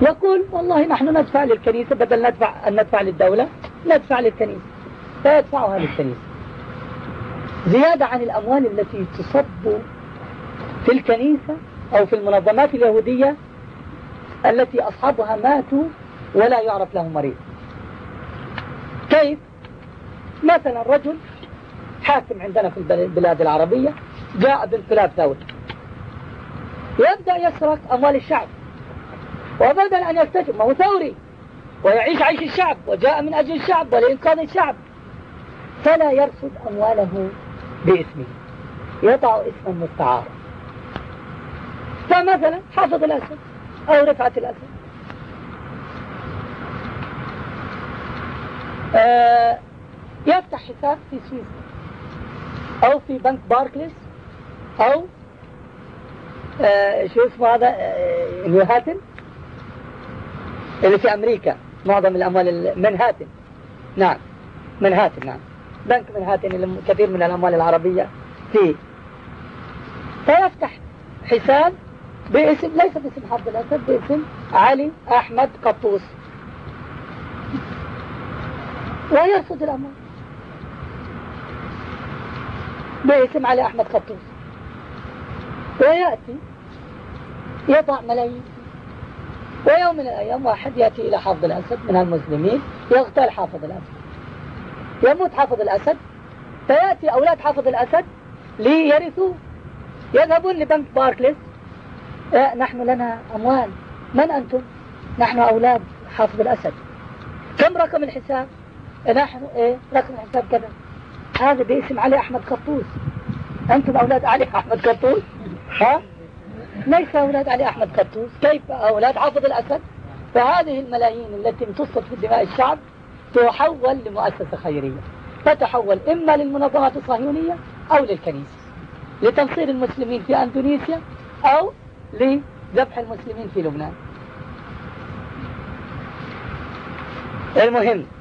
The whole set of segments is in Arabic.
يقول والله نحن ندفع للكنيسة بدل أن ندفع للدولة، ندفع للكنيسة، فيدفعها للكنيسة زيادة عن الأموال التي تصب في الكنيسة أو في المنظمات اليهودية التي أصحابها ماتوا ولا يعرف لهم مريض. كيف؟ مثلا رجل حاكم عندنا في البلاد العربية جاء بانقلاب ثوري، يبدأ يسرق أموال الشعب، وبدل أن يستجب، ما هو ثوري ويعيش عيش الشعب وجاء من أجل الشعب ولإنقاذ الشعب، فلا يرصد أمواله باسمه، يضع اسما مستعارا. فمثلا حافظ الأسد أو رفعة الأسد يفتح حساب في سويسرا أو في بنك باركليز أو شو اسمه هذا نيوهاتن اللي في أمريكا، معظم الأموال منهاتن، نعم منهاتن، نعم بنك منهاتن اللي كثير من الأموال العربية فيه. فيفتح حساب باسم، ليس باسم حافظ الأسد، باسم علي أحمد قطوس، ويرصد الأموال باسم علي أحمد قطوس، ويأتي يضع ملايين. ويوم من الأيام واحد يأتي إلى حافظ الأسد من المسلمين يغتال حافظ الأسد، يموت حافظ الأسد، فيأتي أولاد حافظ الأسد ليرثوا، يذهبون لبنك باركليز، نحن لنا أموال، من أنتم؟ نحن أولاد حافظ الأسد، كم رقم الحساب؟ نحن رقم الحساب كذا، هذا باسم علي أحمد قطوس، أنتم أولاد علي أحمد قطوس؟ ها؟ ليس أولاد علي أحمد قطوس، كيف أولاد حافظ الأسد؟ فهذه الملايين التي امتصت في دماء الشعب تحول لمؤسسة خيرية، فتحول إما للمنظمات الصهيونية أو للكنيسة لتنصير المسلمين في أندونيسيا أو لذبح المسلمين في لبنان. المهم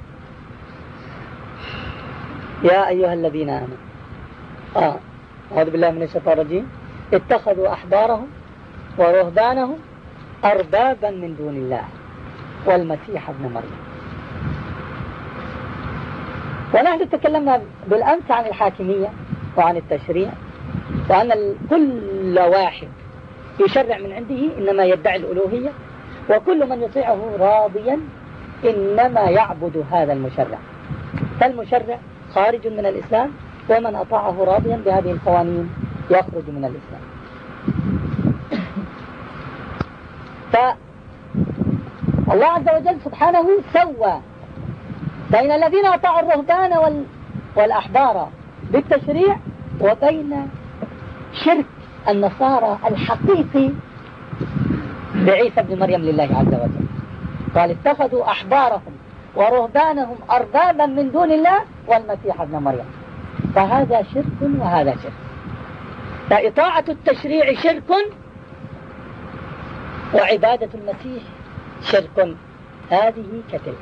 يا أيها الذين آمنوا أعوذ بالله من الشيطان الرجيم، اتخذوا أحبارهم ورهبانهم أربابا من دون الله والمسيح ابن مريم. ونحن تكلمنا بالأمس عن الحاكمية وعن التشريع، وأن كل واحد يشرع من عنده إنما يدعي الألوهية، وكل من يطيعه راضيا إنما يعبد هذا المشرع، فالمشرع خارج من الإسلام، ومن أطاعه راضيا بهذه القوانين يخرج من الإسلام. فالله عز وجل سبحانه سوى بين الذين أطاعوا الرهبان والأحبار بالتشريع وبين شرك النصارى الحقيقي بعيسى ابن مريم لله عز وجل. قال اتخذوا أحبارهم ورهبانهم أربابا من دون الله والمسيح ابن مريم، فهذا شرك وهذا شرك. فإطاعة التشريع شرك وعبادة المسيح شرك، هذه كتلك.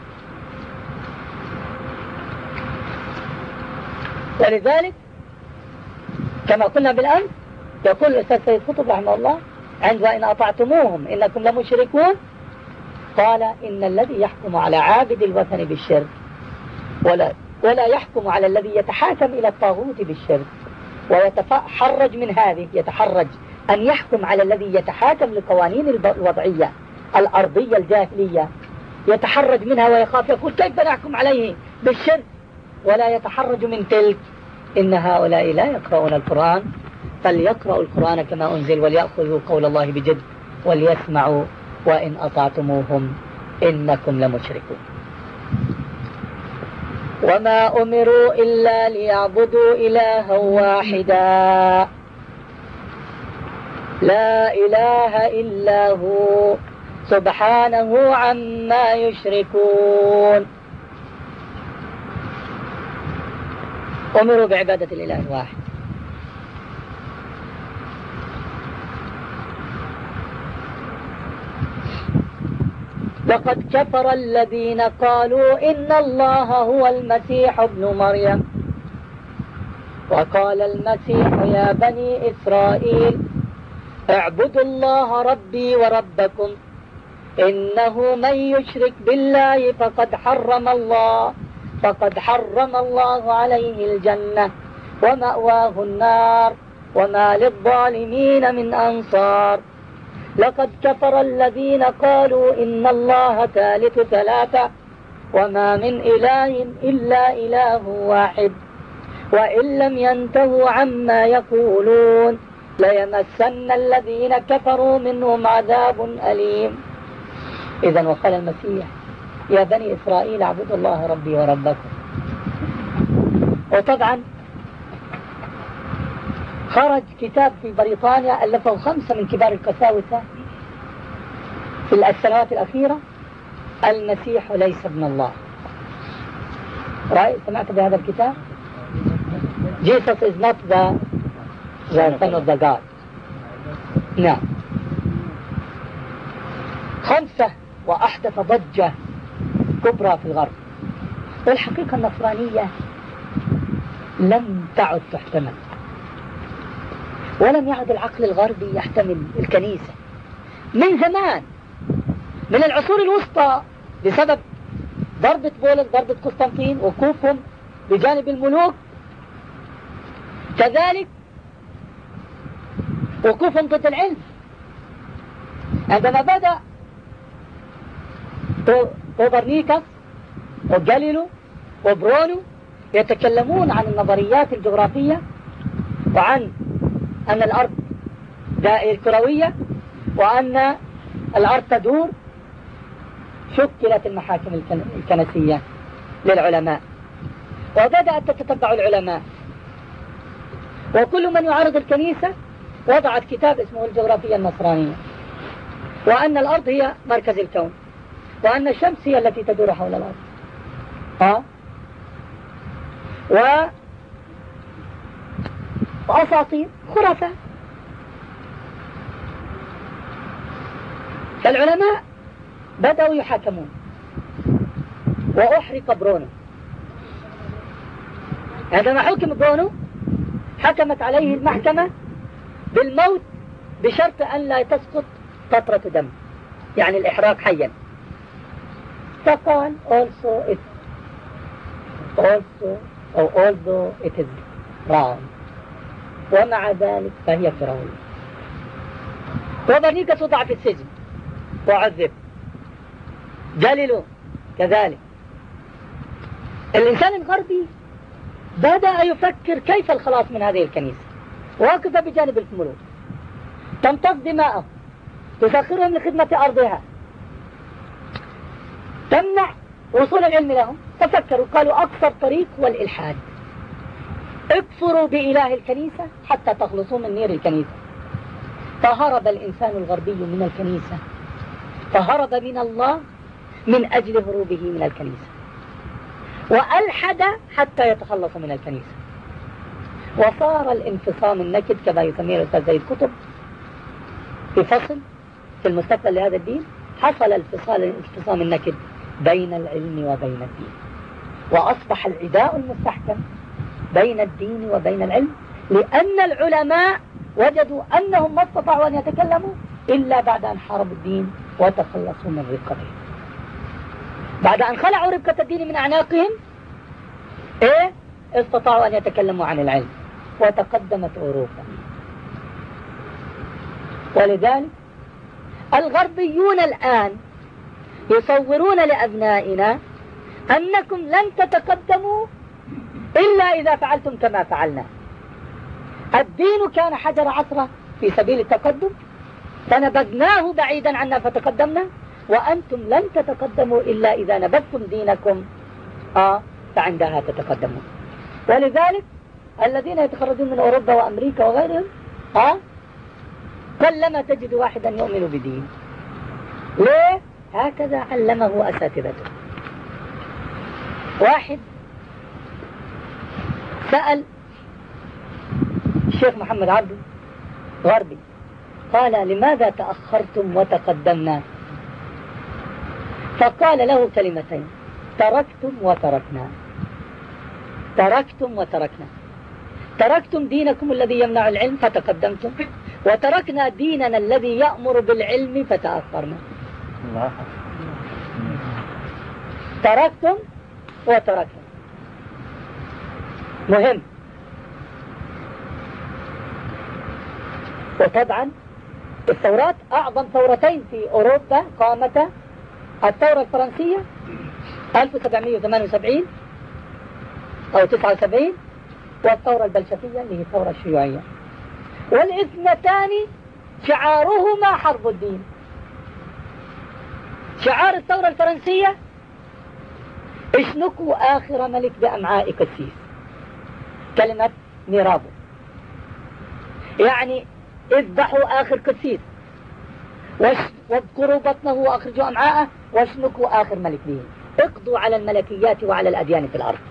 ولذلك كما قلنا بالأمس يقول الأستاذ سيد قطب رحمه الله عند وإن أطعتموهم إنكم لمشركون، قال إن الذي يحكم على عابد الوثن بالشرك ولا يحكم على الذي يتحاكم إلى الطاغوت بالشرك ويتحرج من هذه، يتحرج أن يحكم على الذي يتحاكم لقوانين الوضعية الأرضية الجاهلية، يتحرج منها ويخاف، يقول كيف نحكم عليه بالشرك، ولا يتحرج من تلك. إن هؤلاء لا يقرؤون القرآن، فليقرأوا القرآن كما أنزل وليأخذوا قول الله بجد وليسمعوا وإن أطعتموهم إنكم لمشركون. وما أمروا إلا ليعبدوا إلها واحدا لا إله إلا هو سبحانه عما يشركون. أمروا بعبادة الإله الواحد. لقد كفر الذين قالوا إن الله هو المسيح ابن مريم، وقال المسيح يا بني إسرائيل اعبدوا الله ربي وربكم إنه من يشرك بالله فقد حرم الله عليه الجنة ومأواه النار وما للظالمين من أنصار. لقد كفر الذين قالوا إن الله ثالث ثلاثة وما من إله إلا إله واحد وإن لم ينتهوا عما يقولون ليمسن الذين كفروا منهم عذاب أليم. إذن وقال المسيح يا بني إسرائيل اعبدوا الله ربي وربكم. وطبعا خرج كتاب في بريطانيا ألفه 5 من كبار القساوسة في السنوات الأخيرة، المسيح ليس ابن الله. سمعت بهذا الكتاب؟ Jesus is not the son of the God. نعم. 5 وأحدث ضجة كبرى في الغرب. والحقيقة النصرانية لم تعد تحتمل، ولم يعد العقل الغربي يحتمل الكنيسة من زمان، من العصور الوسطى، بسبب ضربة بولس، ضربة قسطنطين، وقوفهم بجانب الملوك، كذلك وقوفهم ضد العلم. عندما بدأ كوبرنيكوس وجاليليو وبرونو يتكلمون عن النظريات الجغرافية وعن أن الأرض كروية وأن الأرض تدور، شكلت المحاكم الكنسية للعلماء، وبدأت تتتبع العلماء، وكل من يعارض الكنيسة وضعت كتاب اسمه الجغرافية النصرانية، وأن الأرض هي مركز الكون، وأن الشمس هي التي تدور حول الأرض. وأساطير خرافات. فالعلماء بدأوا يحاكمون، وأحرق برونو. عندما حكم برونو حكمت عليه المحكمة بالموت بشرط أن لا تسقط قطرة دم، يعني الإحراق حيا. فقال although it is wrong، ومع ذلك فهي كروية. كوبرنيكوس وضع في السجن وعذب، جاليليو كذلك. الإنسان الغربي بدأ يفكر كيف الخلاص من هذه الكنيسة، وقف بجانب الملوك، تمتص دماءهم، تسخرهم لخدمة أرضها، تمنع وصول العلم لهم. ففكروا قالوا أقصر طريق هو الإلحاد، اكفروا بإله الكنيسة حتى تخلصوا من نير الكنيسة. فهرب الإنسان الغربي من الكنيسة، فهرب من الله من أجل هروبه من الكنيسة، وألحد حتى يتخلص من الكنيسة. وصار الانفصام النكد كما يسميه الأستاذ زيد قطب في فصل في المستقبل لهذا الدين. حصل الانفصام النكد بين العلم وبين الدين، وأصبح العداء المستحكم بين الدين وبين العلم، لأن العلماء وجدوا أنهم ما استطاعوا أن يتكلموا إلا بعد أن حاربوا الدين وتخلصوا من رقته. بعد أن خلعوا ربكة الدين من أعناقهم استطاعوا أن يتكلموا عن العلم، وتقدمت أوروبا. ولذلك الغربيون الآن يصورون لأبنائنا أنكم لن تتقدموا إلا إذا فعلتم كما فعلنا. الدين كان حجر عثرة في سبيل التقدم، فنبذناه بعيدا عنا فتقدمنا، وأنتم لن تتقدموا إلا إذا نبذتم دينكم فعندها تتقدمون. ولذلك الذين يتخرجون من أوروبا وأمريكا وغيرهم قلما تجد واحدا يؤمن بدين. ليه؟ هكذا علمه أساتذته. واحد سأل الشيخ محمد عبده غربي، قال لماذا تأخرتم وتقدمنا؟ فقال له كلمتين: تركتم وتركنا. تركتم وتركنا. تركتم دينكم الذي يمنع العلم فتقدمتم، وتركنا ديننا الذي يأمر بالعلم فتأخرنا. تركتم وتركتم. مهم. وطبعا الثورات، أعظم ثورتين في أوروبا قامتا الثورة الفرنسية 1778 أو 79، والثورة البلشفية اللي هي الثورة الشيوعية، والاثنتان شعارهما حرب الدين. شعار الثورة الفرنسية: اشنكوا آخر ملك بأمعاء قسيس، كلمة ميرابو، يعني اذبحوا آخر قسيس واذكروا بطنه وأخرجوا أمعاءه واشنكوا آخر ملك به، اقضوا على الملكيات وعلى الأديان في الأرض.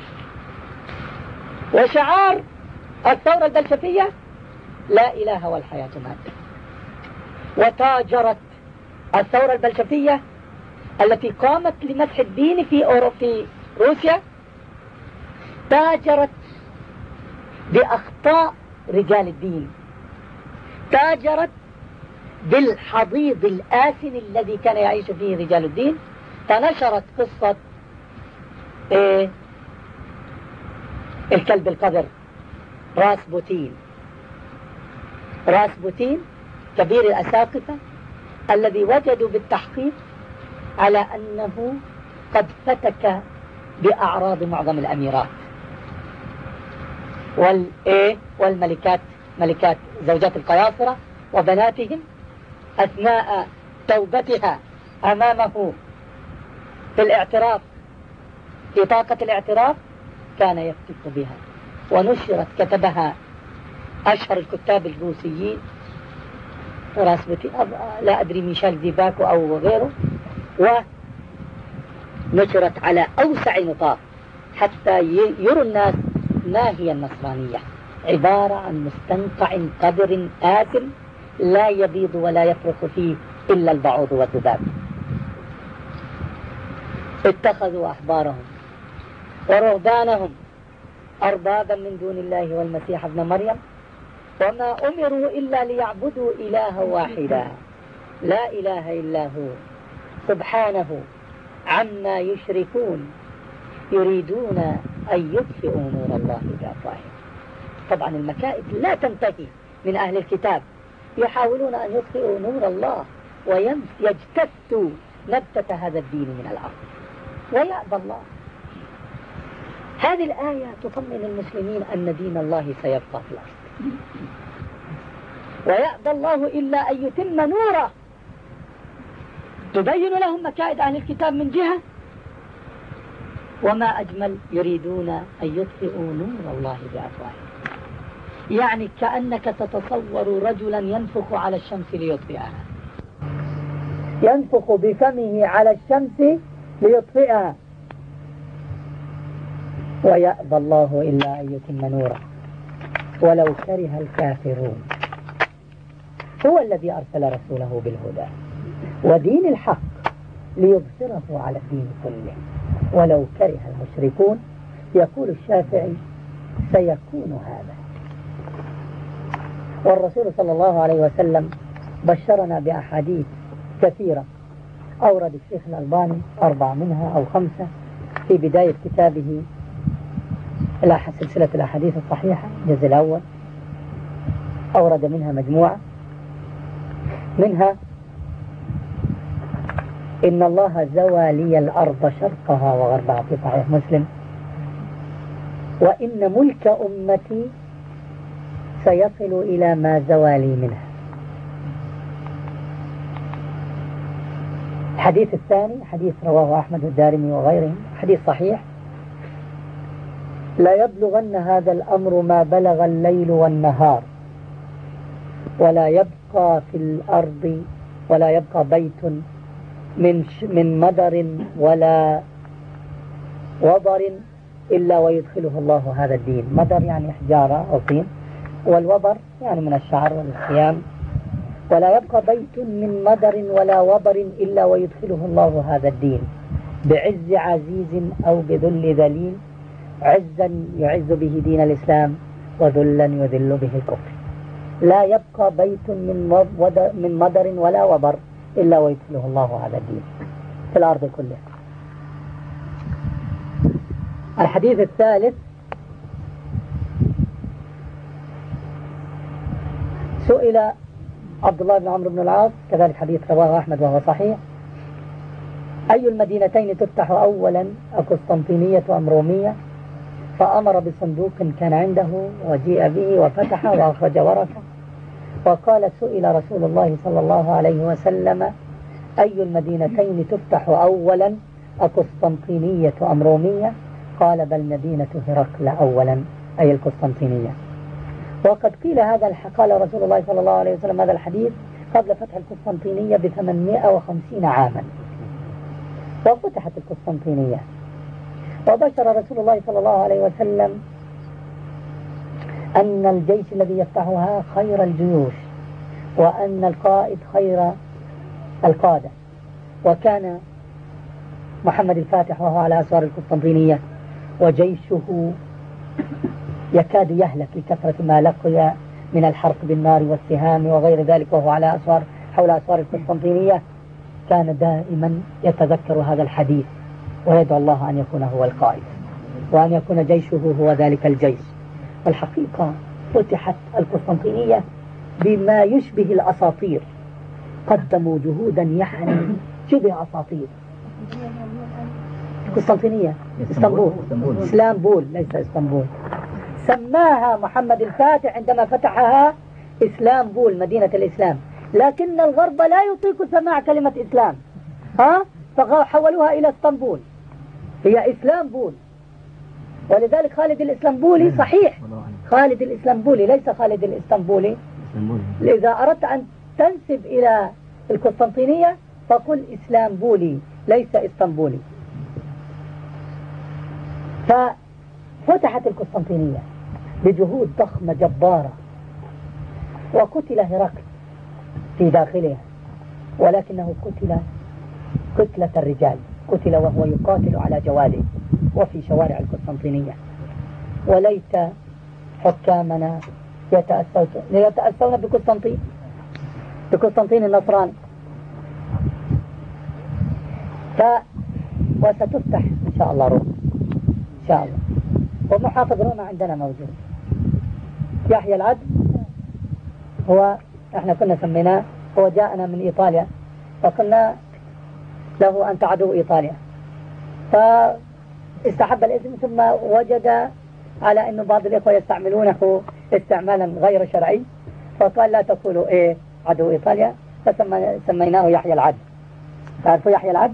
وشعار الثورة البلشفية: لا إله والحياة مادة. وتاجرت الثورة البلشفية التي قامت لمسح الدين في روسيا، تاجرت بأخطاء رجال الدين، تاجرت بالحضيض الآسن الذي كان يعيش فيه رجال الدين. فنشرت قصة الكلب القذر راسبوتين كبير الأساقفة الذي وجدوا بالتحقيق على أنه قد فتك بأعراض معظم الأميرات والملكات، ملكات زوجات القياصرة وبناتهم، أثناء توبتها أمامه في الاعتراف، في طاقة الاعتراف، كان يفتك بها. ونشرت، كتبها أشهر الكتاب الروسيين، راسبوتين، لا أدري ميشيل ديباكو أو غيره، ونشرت على أوسع نطاق حتى يروا الناس ما هي النصرانية. عبارة عن مستنقع قذر آثم لا يبيض ولا يفرخ فيه إلا البعوض والذباب. اتخذوا أحبارهم ورهبانهم أربابا من دون الله والمسيح ابن مريم، وما أمروا إلا ليعبدوا إلها واحدا لا إله إلا هو سبحانه عما يشركون، يريدون أن يطفئوا نور الله بأفواههم. طبعا المكائد لا تنتهي من أهل الكتاب، يحاولون أن يطفئوا نور الله ويجتثوا نبتة هذا الدين من الأرض، ويأبى الله. هذه الآية تطمئن المسلمين أن دين الله سيبقى في الأرض، ويأبى الله إلا أن يتم نوره. تبين لهم مكائد أهل الكتاب من جهة، وما أجمل يريدون أن يطفئوا نور الله بأفواههم. يعني كأنك تتصور رجلا ينفخ على الشمس ليطفئها، ينفخ بفمه على الشمس ليطفئها، ويأبى الله إلا أن يتم نوره ولو كره الكافرون. هو الذي أرسل رسوله بالهدى ودين الحق ليظهره على الدين كله ولو كره المشركون. يقول الشافعي: سيكون هذا. والرسول صلى الله عليه وسلم بشرنا بأحاديث كثيرة، أورد الشيخ الألباني 4 منها أو 5 في بداية كتابه سلسلة الأحاديث الصحيحة الجزء الأول، أورد منها مجموعة، منها: إن الله زوى لي الأرض شرقها وغربها، في صحيح مسلم، وإن ملك أمتي سيصل إلى ما زوى لي منها. الحديث الثاني حديث رواه أحمد الدارمي وغيرهم، حديث صحيح: لا يبلغن هذا الأمر ما بلغ الليل والنهار، ولا يبقى في الأرض، ولا يبقى بيت من مدر ولا وبر إلا ويدخله الله هذا الدين. مدر يعني حجارة أو طين، والوبر يعني من الشعر والخيام. ولا يبقى بيت من مدر ولا وبر إلا ويدخله الله هذا الدين، بعز عزيز أو بذل ذليل، عزا يعز به دين الإسلام وذلا يذل به الكفر. لا يبقى بيت من مدر ولا وبر إلا ويدخله الله هذا الدين في الأرض كلها. الحديث الثالث: سئل عبد الله بن عمرو بن العاص، كذلك حديث رواه أحمد وهو صحيح: أي المدينتين تفتح أولا، القسطنطينية أم رومية؟ فأمر بصندوق كان عنده وجيء به وفتح وأخرج ورقة، وقال: سئل رسول الله صلى الله عليه وسلم: أي المدينتين تفتح أولا، القسطنطينية أم رومية؟ قال: بل مدينة هرقل أولا، أي القسطنطينية. وقد قيل قال رسول الله صلى الله عليه وسلم هذا الحديث قبل فتح القسطنطينية ب850 عاما، وفتحت القسطنطينية، وبشر رسول الله صلى الله عليه وسلم أن الجيش الذي يفتحها خير الجيوش، وأن القائد خير القادة. وكان محمد الفاتح وهو على أسوار القسطنطينية وجيشه يكاد يهلك لكثرة ما لقي من الحرق بالنار والسهام وغير ذلك، وهو على حول أسوار القسطنطينية، كان دائما يتذكر هذا الحديث ويدعو الله أن يكون هو القائد وأن يكون جيشه هو ذلك الجيش. والحقيقة فتحت القسطنطينية بما يشبه الأساطير، قدموا جهودا يعني شبه أساطير. قسطنطينية اسطنبول ليس اسطنبول. سماها محمد الفاتح عندما فتحها اسلامبول، مدينة الإسلام، لكن الغرب لا يطيق سماع كلمة إسلام، فحولوها إلى اسطنبول، هي إسلامبول. ولذلك خالد الإسلامبولي صحيح، خالد الإسلامبولي ليس خالد الإسطنبولي. إذا أردت أن تنسب إلى القسطنطينية فقل إسلامبولي ليس اسطنبولي. ففتحت القسطنطينية بجهود ضخمة جبارة، وقتل هرقل في داخلها، ولكنه قتل قتلة الرجال، قتل وهو يقاتل على جواده وفي شوارع القسطنطينية. وليت حكامنا يتأسون بقسطنطين النصراني. وستفتح إن شاء الله روما إن شاء الله. ومحافظ روما عندنا موجود يحيى العدل، احنا كنا سميناه، هو جاءنا من إيطاليا فقلنا له أنت عدو إيطاليا، فاستحب الاسم، ثم وجد على أنه بعض الإخوة يستعملونه استعمالا غير شرعي، فقال لا تقولوا عدو إيطاليا، فسميناه يحيى العدل. تعرفوا يحيى العدل؟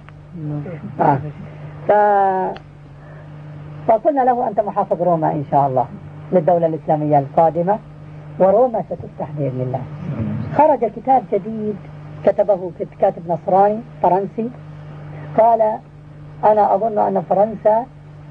فقلنا له أنت محافظ روما إن شاء الله للدولة الإسلامية القادمة، وروما ستفتح بإذن الله. خرج كتاب جديد كتبه كاتب نصراني فرنسي، قال أنا أظن أن فرنسا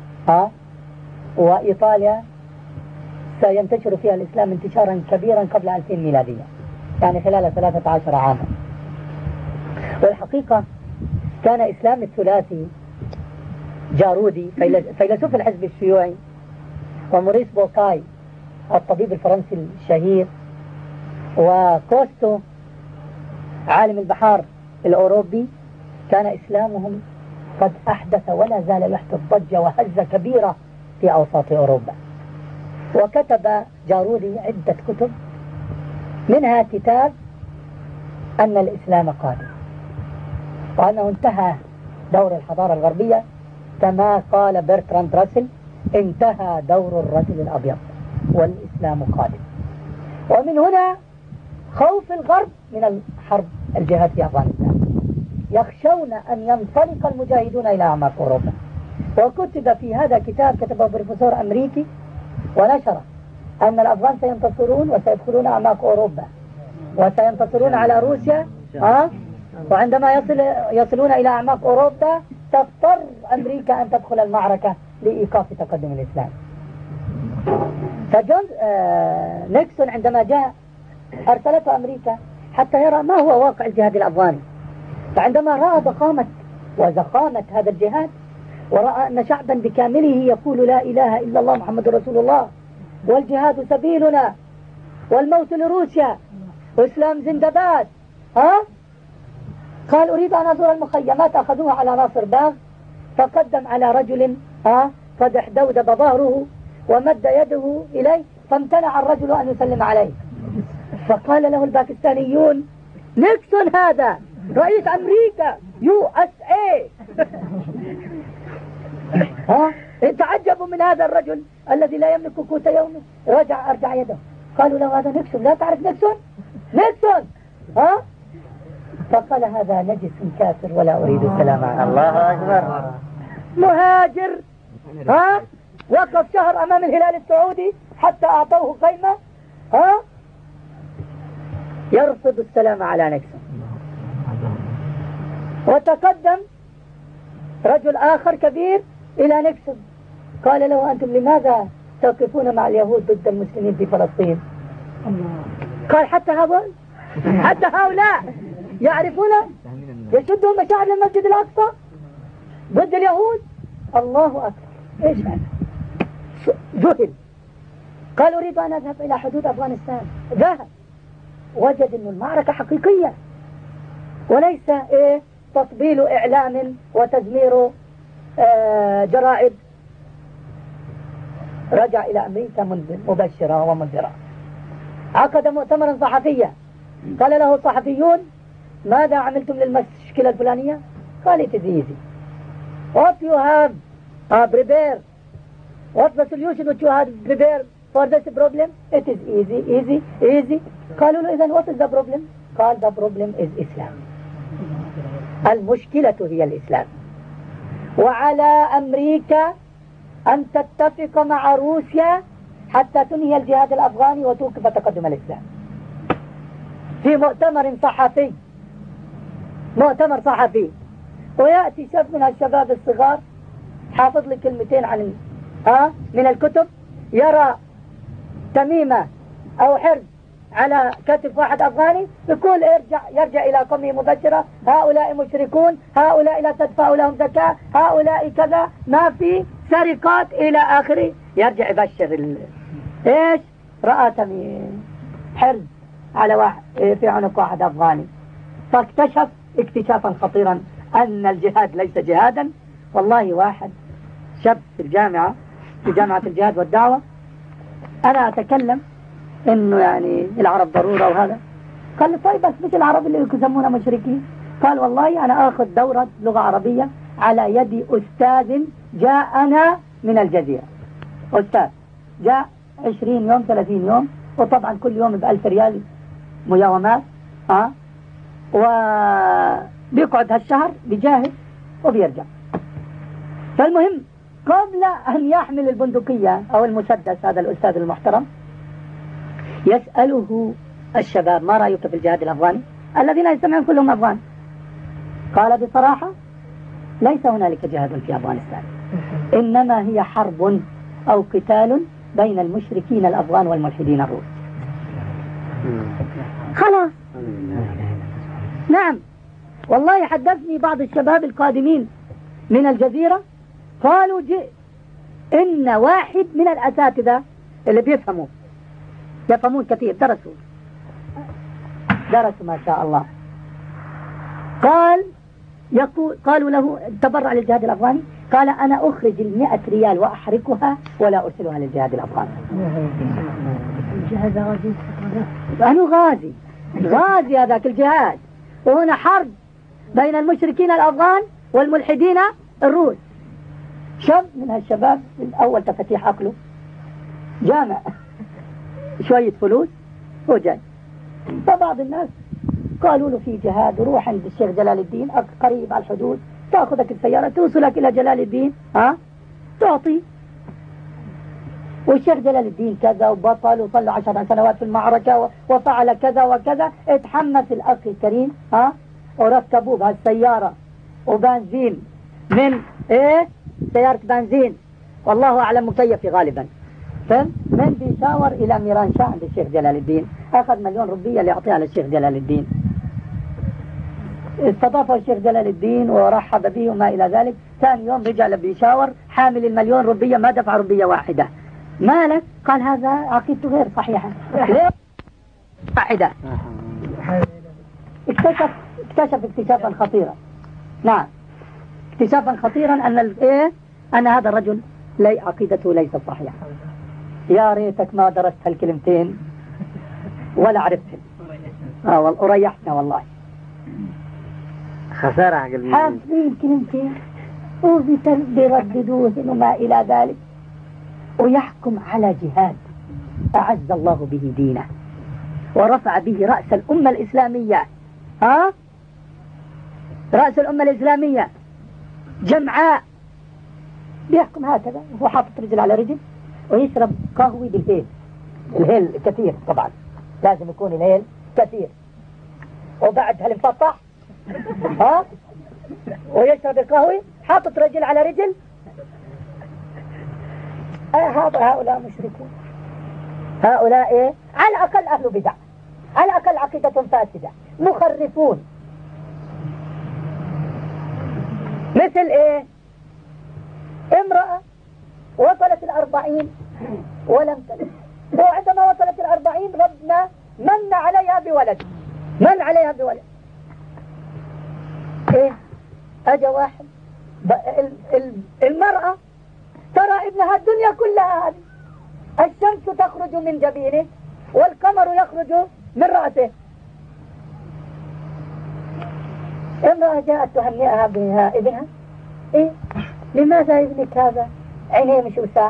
وإيطاليا سينتشر فيها الإسلام انتشارا كبيرا قبل 2000 ميلادية، يعني خلال 13 عاما. والحقيقة كان إسلام الثلاثي جارودي فيلسوف الحزب الشيوعي، وموريس بوكاي الطبيب الفرنسي الشهير، وكوستو عالم البحار الأوروبي، كان إسلامهم قد أحدث ولا زال يحدث ضجة وهزة كبيرة في أوساط أوروبا. وكتب جارودي عدة كتب، منها كتاب أن الإسلام قادم، وأنه انتهى دور الحضارة الغربية كما قال برتراند راسل: انتهى دور الرجل الأبيض والإسلام قادم. ومن هنا خوف الغرب من الحرب الجهاد في أفغانستان، يخشون أن ينطلق المجاهدون إلى أعماق أوروبا. وكتب في هذا كتاب كتبه بروفيسور أمريكي ونشره أن الأفغان سينتصرون وسيدخلون أعماق أوروبا وسينتصرون على روسيا، وعندما يصلون إلى أعماق أوروبا تضطر أمريكا أن تدخل المعركة لإيقاف تقدم الإسلام. فجون نيكسون عندما جاء أرسلته أمريكا حتى يرى ما هو واقع الجهاد الأفغاني، فعندما رأى وزخامة هذا الجهاد، ورأى أن شعبا بكامله يقول لا إله إلا الله محمد رسول الله، والجهاد سبيلنا، والموت لروسيا، وإسلام زندباد، قال أريد أن أزور المخيمات. أخذوه على ناصر باغ، فقدم على رجل قد احدودب ظهره ومد يده إليه، فامتنع الرجل أن يسلم عليه. فقال له الباكستانيون: نيكسون هذا رئيس أمريكا USA. تعجبوا من هذا الرجل الذي لا يملك قوت يومه. أرجع يده. قالوا له: هذا نيكسون، لا تعرف نيكسون؟ نيكسون. فقال: هذا نجس كافر ولا أريد السلام عليه. الله أكبر. مهاجر وقف شهر أمام الهلال السعودي حتى أعطوه قيمة يرفض السلام على نيكسون. وتقدم رجل آخر كبير إلى نيكسون، قال له: أنتم لماذا تقفون مع اليهود ضد المسلمين في فلسطين؟ قال: حتى هؤلاء يعرفون يشدون مشاعر المسجد الأقصى ضد اليهود. الله أكبر. إيش هذا؟ جهل. قال: أريد أن أذهب إلى حدود أفغانستان. ذهب، وجد أن المعركة حقيقية وليس تطبيل إعلام وتزمير جرائد. رجع إلى أمريكا مبشرة ومنذرة. عقد مؤتمرا صحفيا، قال له الصحفيون: ماذا عملتم للمشكلة الفلانية؟ قال: it is easy. What you have prepared? What's the solution which you have prepared for this problem? It is easy. قالوا له: إذن what is the problem? قال: the problem is Islam. المشكلة هي الإسلام، وعلى أمريكا أن تتفق مع روسيا حتى تنهي الجهاد الأفغاني وتوقف تقدم الإسلام. في مؤتمر صحفي ويأتي شاب من الشباب الصغار حافظ لي كلمتين عن من الكتب، يرى تميمة أو حرز على كتف واحد أفغاني، يقول يرجع إلى قومه مبشرة: هؤلاء مشركون، هؤلاء لا تدفع لهم زكاة، هؤلاء كذا، ما في سرقات إلى آخره. يرجع يبشر إيش؟ رأى تميم حرز على واحد في عنق واحد أفغاني، فاكتشف اكتشافا خطيرا أن الجهاد ليس جهادا. والله واحد شاب في جامعة الجهاد والدعوة، أنا أتكلم إنه يعني العرب ضرورة وهذا، قال لي: طيب بس مش العرب اللي يسمونا مشركين؟ قال: والله أنا أخذ دورة لغة عربية على يد أستاذ جاءنا من الجزيرة. أستاذ جاء 20 يوم 30 يوم، وطبعا كل يوم ب1000 ريال مياومات، وبيقعد هالشهر بيجاهد وبيرجع. فالمهم قبل أن يحمل البندقية أو المسدس هذا الأستاذ المحترم يسأله الشباب: ما رأيك في الجهاد الأفغاني؟ الذين يستمعون كلهم أفغان. قال بصراحة: ليس هنالك جهاد في أفغانستان، إنما هي حرب أو قتال بين المشركين الأفغان والملحدين الروس. خلاص. نعم والله حدثني بعض الشباب القادمين من الجزيرة، قالوا إن واحد من الأساتذة اللي يفهمون كثير، درسوا ما شاء الله، قالوا له: تبرع للجهاد الأفغاني. قال: أنا أخرج 100 ريال وأحركها ولا أرسلها للجهاد الأفغاني. الجهاد غازي، أنا غازي هذاك الجهاد، وهنا حرب بين المشركين الأفغان والملحدين الروس. شاب من هالشباب الأول تفتيح عقله، جامع شوية فلوس وجاي. فبعض الناس قالوا له: في جهاد، روح عند الشيخ جلال الدين قريب على الحدود، تأخذك السيارة توصلك إلى جلال الدين، تعطي. والشيخ جلال الدين كذا وبطل وصل 10 سنوات في المعركة وفعل كذا وكذا. اتحمس الأخ الكريم وركبوه بهالسيارة وبنزين من سيارة بنزين، والله أعلم مكيف غالبا، من بيشاور إلى ميران شاه عند الشيخ جلال الدين. أخذ 1,000,000 روبية ليعطيها للشيخ جلال الدين. استضافه الشيخ جلال الدين ورحب به وما إلى ذلك. ثاني يوم رجع لبيشاور حامل 1,000,000 روبية، ما دفع روبية واحدة. مالك؟ قال: هذا عقيدته غير صحيحة. ليه؟ واحدة. اكتشف اكتشف اكتشافا خطيرا. نعم، اكتشافا خطيرا أن هذا الرجل عقيدته ليست صحيحة. يا ريتك ما درست هالكلمتين ولا عرفتهم. وريحنا والله. خسارة عقل حافظين كلمتين وبيرددوهن وما إلى ذلك، ويحكم على جهاد أعز الله به دينه ورفع به رأس الأمة الإسلامية. رأس الأمة الإسلامية جمعاء، بيحكم هكذا وهو حاطط رجل على رجل ويشرب قهوة بالهيل. الهيل كثير طبعا، لازم يكون الهيل كثير، وبعد هالمفطح ويشرب القهوة حاطط رجل على رجل. هؤلاء مشركون، هؤلاء على الأقل أهل بدع، على الأقل عقيدة فاسدة، مخرفون. مثل امرأة وصلت 40 ولم تلد، وعندما وصلت 40 ربنا من عليها بولد، من عليها بولد. أجا واحد المرأة ترى ابنها الدنيا كلها هذه، الشمس تخرج من جبينه والقمر يخرج من رأسه. امرأة جاءت تهنئها بها ابنها، لماذا ابنك هذا عينيه مش وساع؟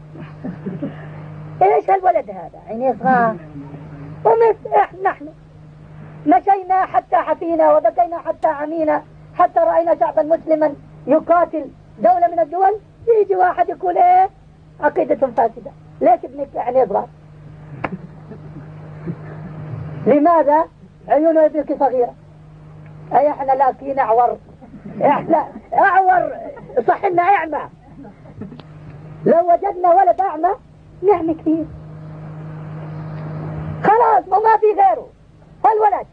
ايش هالولد هذا عينيه صغار؟ نحن مشينا حتى حفينا وبكينا حتى عمينا، حتى رأينا شعبا مسلما يقاتل دولة من الدول، يجي واحد يقول عقيدة فاسدة. ليش ابنك عينيه صغار؟ لماذا عيون ابنك صغيرة؟ احنا لاقين اعور، احنا اعور صح لنا اعمى. لو وجدنا ولد اعمى نعم كثير، خلاص ما في غيره الولد.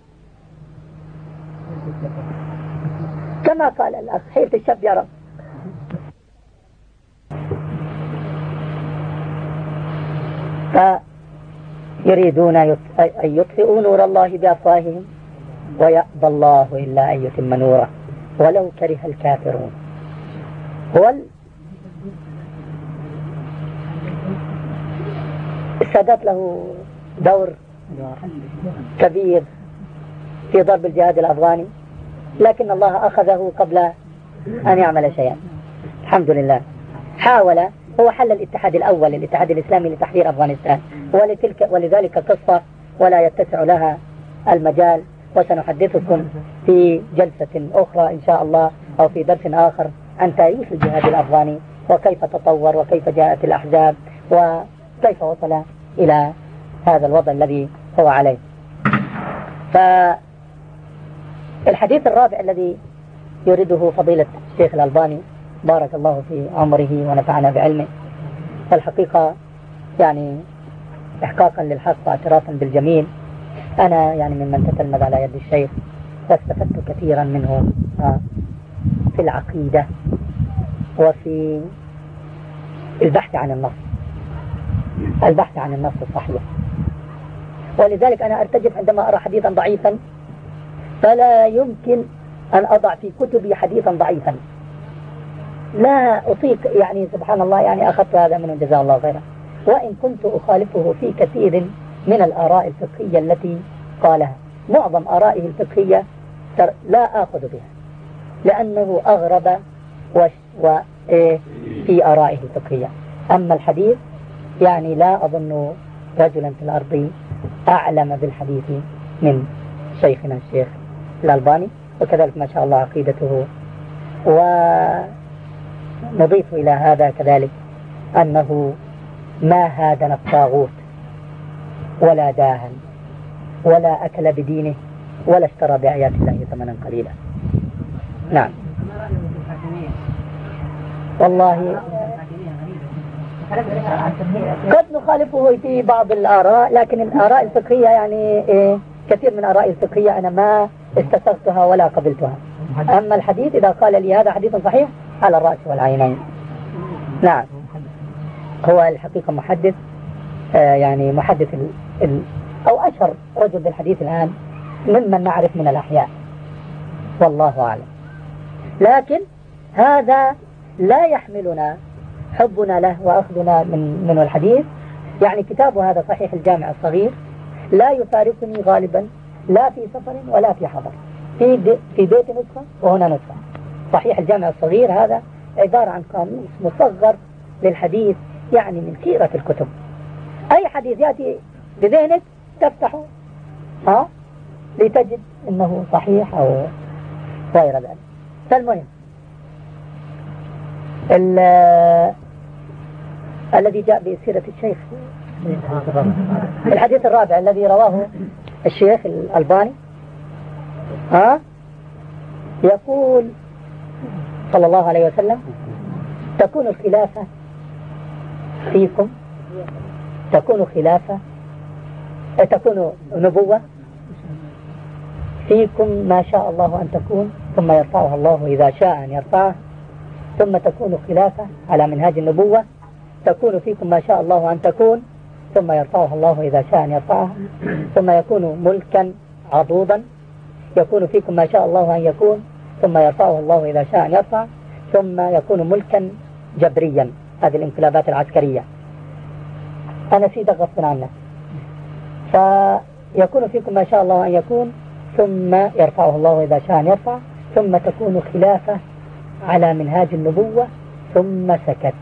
كما قال الأخ حيلة الشاب يا رب. فيريدون أن يطفئوا نور الله بأفواههم ويأبى الله إلا أن يتم نوره ولو كره الكافرون. السادات له دور كبير في ضرب الجهاد الأفغاني، لكن الله أخذه قبل أن يعمل شيئا. الحمد لله. حاول، هو حل الاتحاد الأول، الاتحاد الإسلامي لتحرير أفغانستان، ولذلك قصة ولا يتسع لها المجال، وسنحدثكم في جلسة أخرى إن شاء الله أو في درس آخر عن تاريخ الجهاد الأفغاني وكيف تطور وكيف جاءت الأحزاب وكيف وصل إلى هذا الوضع الذي هو عليه. فالحديث الرابع الذي يريده فضيلة الشيخ الألباني بارك الله في عمره ونفعنا بعلمه، فالحقيقة يعني إحقاقا للحق واعترافا بالجميل، أنا يعني ممن تتلمذ على يد الشيخ واستفدت كثيرا منه في العقيدة وفي البحث عن النص، البحث عن النص الصحيح. ولذلك أنا أرتجف عندما أرى حديثا ضعيفا، فلا يمكن أن أضع في كتبي حديثا ضعيفا، لا أطيق، يعني سبحان الله، يعني أخذت هذا منه جزاه الله خيرا، وإن كنت أخالفه في كثير من الآراء الفقهية التي قالها. معظم آرائه الفقهية لا آخذ بها لأنه أغرب في آرائه الفقهية. أما الحديث يعني لا أظن رجلا في الأرض أعلم بالحديث من شيخنا الشيخ الألباني، وكذلك ما شاء الله عقيدته. ونضيف إلى هذا كذلك أنه ما هادن الطاغوت ولا داهن ولا أكل بدينه ولا اشترى بآيات الله ثمنا قليلا. نعم والله قد نخالفه في بعض الآراء، لكن الآراء الفقهية يعني كثير من آراء الفقهية أنا ما استسغتها ولا قبلتها. أما الحديث إذا قال لي هذا حديث صحيح على الرأس والعينين. نعم هو الحقيقة محدث، يعني محدث أو أشهر رجل بالحديث الآن ممن نعرف من الأحياء، والله أعلم. لكن هذا لا يحملنا حبنا له وأخذنا من الحديث. يعني كتاب هذا صحيح الجامع الصغير لا يفارقني غالبا لا في سفر ولا في حضر، في بيت نسخة وهنا نسخة. صحيح الجامع الصغير هذا عبارة عن قاموس مصغر للحديث، يعني من خيرة الكتب. أي حديث يأتي بذهنك تفتحه لتجد أنه صحيح أو غير ذلك. فالمهم الذي جاء بسيرة الشيخ الحديث الرابع الذي رواه الشيخ الألباني يقول صلى الله عليه وسلم: تكون الخلافة فيكم، تكون نبوة فيكم ما شاء الله أن تكون، ثم يرفعها الله إذا شاء أن يرفعه، ثم تكون خلافة على منهاج النبوة، تكون فيكم ما شاء الله أن تكون، ثم يرفعها الله إذا شاء أن يرفعها، ثم يكون ملكا عضوضا، يكون فيكم ما شاء الله أن يكون، ثم يرفعه الله إذا شاء أن يرفع، ثم يكون ملكا جبريا. هذه الانقلابات العسكرية أنا في غصب عنه. فيكون فيكم ما شاء الله أن يكون، ثم يرفعه الله إذا شاء أن يرفع، ثم تكون خلافة على منهاج النبوة، ثم سكت.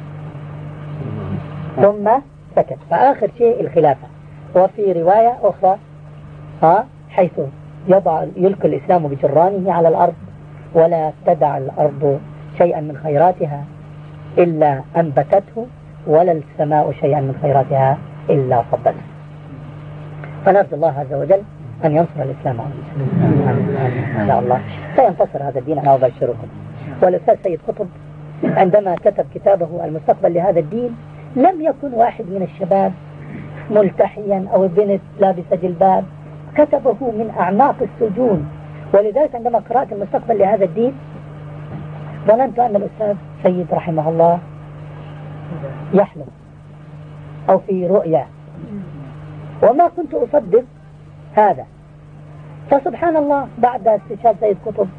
فآخر شيء الخلافة. وفي رواية أخرى حيث يلقي الإسلام بجرانه على الأرض، ولا تدع الأرض شيئا من خيراتها إلا أنبتته، ولا السماء شيئا من خيراتها إلا صبته. فنرجو الله عز وجل أن ينصر الإسلام إن شاء الله، سينتصر هذا الدين أنا أبشركم. والأستاذ سيد قطب عندما كتب كتابه المستقبل لهذا الدين لم يكن واحد من الشباب ملتحيا أو بنت لابسة جلباب، كتبه من أعماق السجون. ولذلك عندما قرأت المستقبل لهذا الدين ظننت أن الأستاذ سيد رحمه الله يحلم أو في رؤيا، وما كنت أصدق هذا. فسبحان الله بعد استشهاد سيد قطب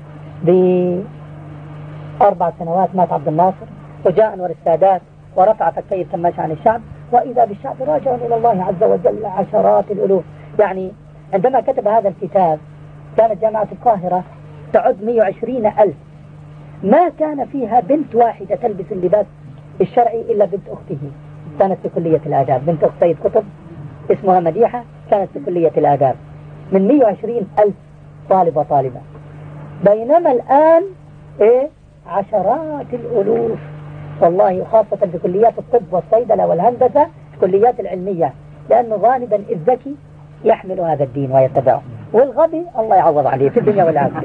ب4 سنوات مات عبد الناصر، وجاء أنور السادات ورفع فكي التماش عن الشعب، وإذا بالشعب راجع إلى الله عز وجل عشرات الألوف. يعني عندما كتب هذا الكتاب كانت جامعة القاهرة تعد 120,000، ما كان فيها بنت واحدة تلبس اللباس الشرعي إلا بنت أخته كانت في كلية الآداب. بنت أخت سيد قطب اسمها مديحة كانت في كلية الآداب، من 120,000 طالب وطالبة. بينما الآن عشرات الألوف، والله خاصة في كليات الطب والصيدلة والهندسة، الكليات العلمية، لأنه غالبا الذكي يحمل هذا الدين ويتبعه، والغبي الله يعوض عليه في الدنيا والآخرة.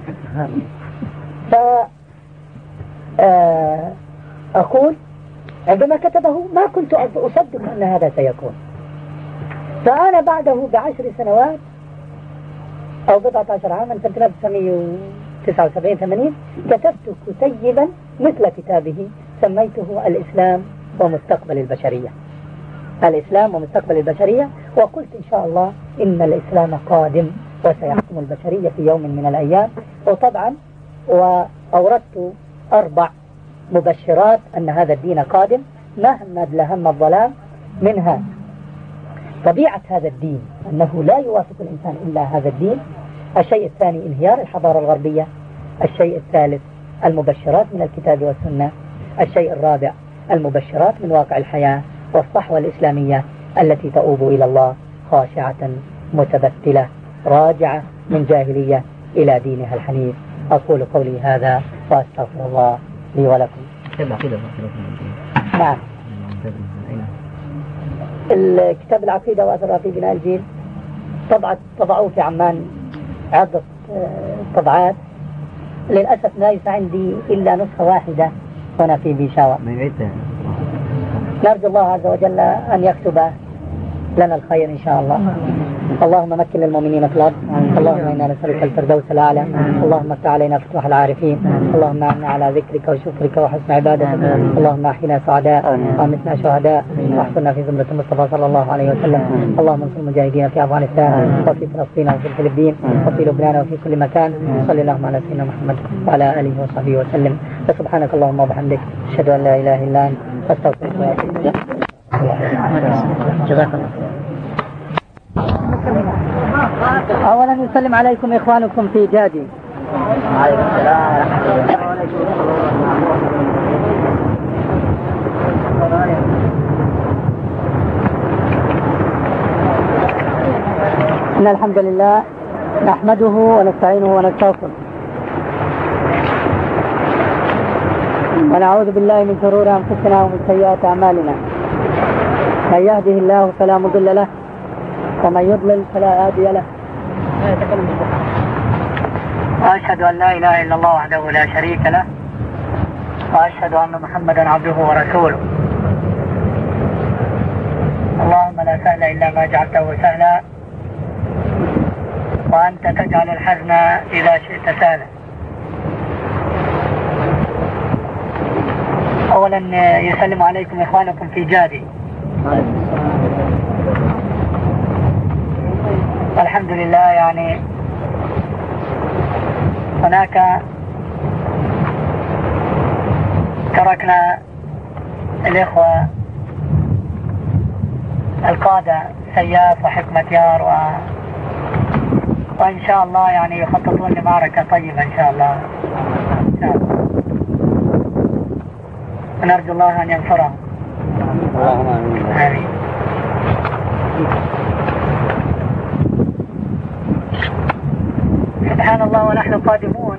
أقول عندما كتبه ما كنت أصدق أن هذا سيكون. فأنا بعده ب10 سنوات أو 14 عاما سنة 1979-80 كتبت كتيبا مثل كتابه سميته الإسلام ومستقبل البشرية. الإسلام ومستقبل البشرية، وقلت إن شاء الله إن الإسلام قادم وسيحكم البشرية في يوم من الأيام. وطبعا وأوردت 4 مبشرات أن هذا الدين قادم مهما لهم الظلام. منها طبيعة هذا الدين أنه لا يوافق الإنسان إلا هذا الدين. الشيء الثاني انهيار الحضارة الغربية. الشيء الثالث المبشرات من الكتاب والسنة. الشيء الرابع المبشرات من واقع الحياة والصحوة الإسلامية التي تؤوب إلى الله خاشعة متبتلة راجعة من جاهلية إلى دينها الحنيف. أقول قولي هذا وأستغفر الله لي ولكم. نعم، الكتاب العقيدة وأثرها في بناء الجيل طبعوه في عمان عدة طبعات. للأسف ليس عندي إلا نسخة واحدة هنا في بيشاوة. نرجو الله عز وجل أن يكتب لنا الخير إن شاء الله. اللهم مكن للمؤمنين في الأرض. اللهم إنا نسألك الفردوس الأعلى. اللهم افتح علينا فتوح العارفين. اللهم أعنا على ذكرك وشكرك وحسن عبادتك. اللهم أحينا سعداء وأمتنا شهداء واحفظنا في زمرة المصطفى صلى الله عليه وسلم. اللهم انصر المجاهدين في أفغانستان وفي فلسطين وفي الفلبين وفي لبنان وفي كل مكان. صلى اللهم على سيدنا محمد وعلى آله وصحبه وسلم. سبحانك اللهم وبحمدك أشهد أن لا إله إلا أنت أستغفرك وأتوب إليك. جزاك الله. أولا يسلم عليكم إخوانكم في جادي. عليكم السلام. إن الحمد لله نحمده ونستعينه ونستغفره ونعوذ بالله من شرور أنفسنا ومن سيئات أعمالنا. من يهده الله فلا مضل له ومن يضلل فلا هادي له. وأشهد أن لا إله إلا الله وحده لا شريك له وأشهد أن محمدا عبده ورسوله. اللهم لا سهل إلا ما جعلته سهلا وأنت تجعل الحزن إذا شئت سهلا. أولا يسلم عليكم إخوانكم في جادي. الحمد لله يعني هناك تركنا الإخوة القادة سياف وحكمة يار وإن شاء الله يعني يخططون لمعركة طيبة إن شاء الله. ونرجو الله أن ينصرهم. اللهم آمين. سبحان الله ونحن قادمون